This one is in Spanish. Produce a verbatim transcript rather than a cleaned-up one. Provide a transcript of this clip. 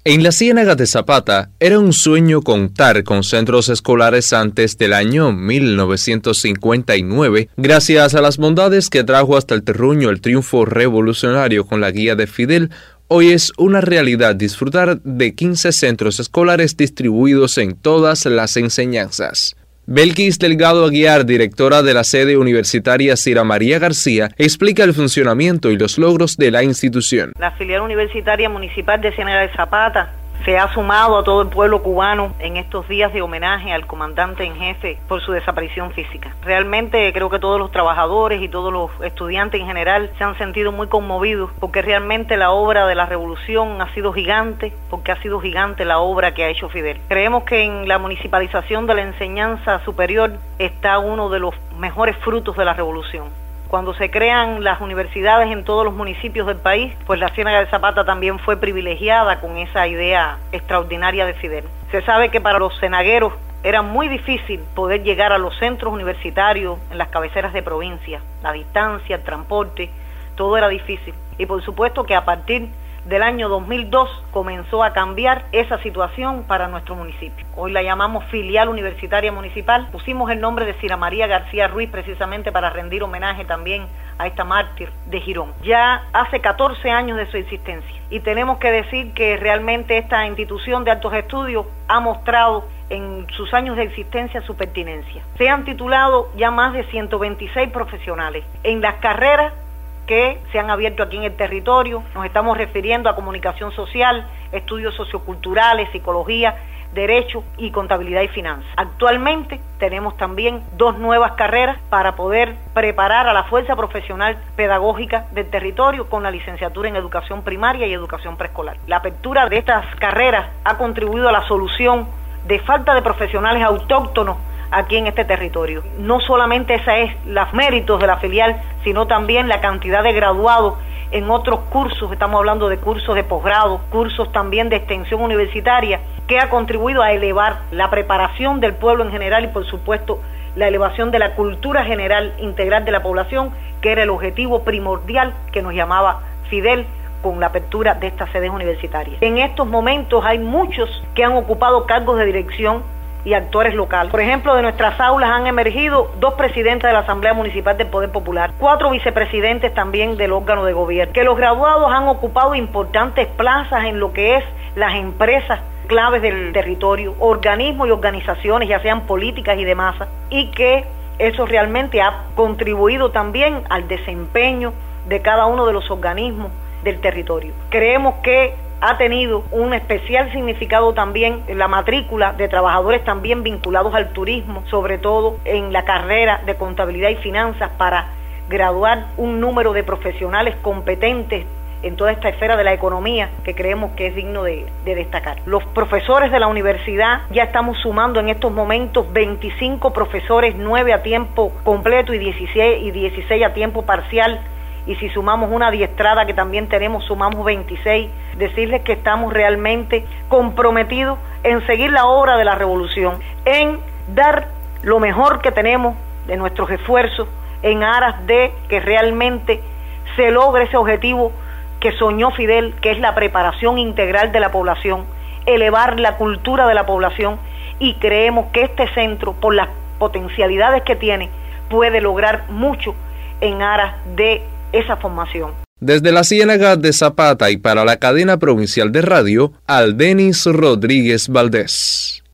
En la Ciénaga de Zapata era un sueño contar con centros escolares antes del año mil novecientos cincuenta y nueve, gracias a las bondades que trajo hasta el terruño el triunfo revolucionario con la guía de Fidel. Hoy es una realidad disfrutar de quince centros escolares distribuidos en todas las enseñanzas. Belkis Delgado Aguiar, directora de la sede universitaria Cira María García, explica el funcionamiento y los logros de la institución. La filial universitaria municipal de Ciénaga de Zapata se ha sumado a todo el pueblo cubano en estos días de homenaje al comandante en jefe por su desaparición física. Realmente creo que todos los trabajadores y todos los estudiantes en general se han sentido muy conmovidos porque realmente la obra de la revolución ha sido gigante, porque ha sido gigante la obra que ha hecho Fidel. Creemos que en la municipalización de la enseñanza superior está uno de los mejores frutos de la revolución. Cuando se crean las universidades en todos los municipios del país, pues la Ciénaga de Zapata también fue privilegiada con esa idea extraordinaria de Fidel. Se sabe que para los cenagueros era muy difícil poder llegar a los centros universitarios en las cabeceras de provincia. La distancia, el transporte, todo era difícil. Y por supuesto que a partir del año dos mil dos comenzó a cambiar esa situación para nuestro municipio. Hoy la llamamos Filial Universitaria Municipal. Pusimos el nombre de Cira María García Ruiz precisamente para rendir homenaje también a esta mártir de Girón. Ya hace catorce años de su existencia y tenemos que decir que realmente esta institución de altos estudios ha mostrado en sus años de existencia su pertinencia. Se han titulado ya más de ciento veintiséis profesionales en las carreras que se han abierto aquí en el territorio. Nos estamos refiriendo a comunicación social, estudios socioculturales, psicología, derecho y contabilidad y finanzas. Actualmente tenemos también dos nuevas carreras para poder preparar a la fuerza profesional pedagógica del territorio con la licenciatura en educación primaria y educación preescolar. La apertura de estas carreras ha contribuido a la solución de falta de profesionales autóctonos aquí en este territorio. No solamente esa es los méritos de la filial, sino también la cantidad de graduados en otros cursos. Estamos hablando de cursos de posgrado, cursos también de extensión universitaria, que ha contribuido a elevar la preparación del pueblo en general y por supuesto la elevación de la cultura general integral de la población, que era el objetivo primordial que nos llamaba Fidel con la apertura de estas sedes universitarias. En estos momentos hay muchos que han ocupado cargos de dirección y actores locales. Por ejemplo, de nuestras aulas han emergido dos presidentes de la Asamblea Municipal del Poder Popular, cuatro vicepresidentes también del órgano de gobierno, que los graduados han ocupado importantes plazas en lo que es las empresas claves del territorio, organismos y organizaciones, ya sean políticas y de masa, y que eso realmente ha contribuido también al desempeño de cada uno de los organismos del territorio. Creemos que ha tenido un especial significado también en la matrícula de trabajadores también vinculados al turismo, sobre todo en la carrera de contabilidad y finanzas, para graduar un número de profesionales competentes en toda esta esfera de la economía que creemos que es digno de, de destacar. Los profesores de la universidad, ya estamos sumando en estos momentos veinticinco profesores, nueve a tiempo completo y dieciséis, y dieciséis a tiempo parcial. Y si sumamos una adiestrada que también tenemos, sumamos veintiséis, decirles que estamos realmente comprometidos en seguir la obra de la revolución, en dar lo mejor que tenemos de nuestros esfuerzos en aras de que realmente se logre ese objetivo que soñó Fidel, que es la preparación integral de la población, elevar la cultura de la población, y creemos que este centro, por las potencialidades que tiene, puede lograr mucho en aras de esa formación. Desde la Ciénaga de Zapata y para la cadena provincial de radio, Aldenis Rodríguez Valdés.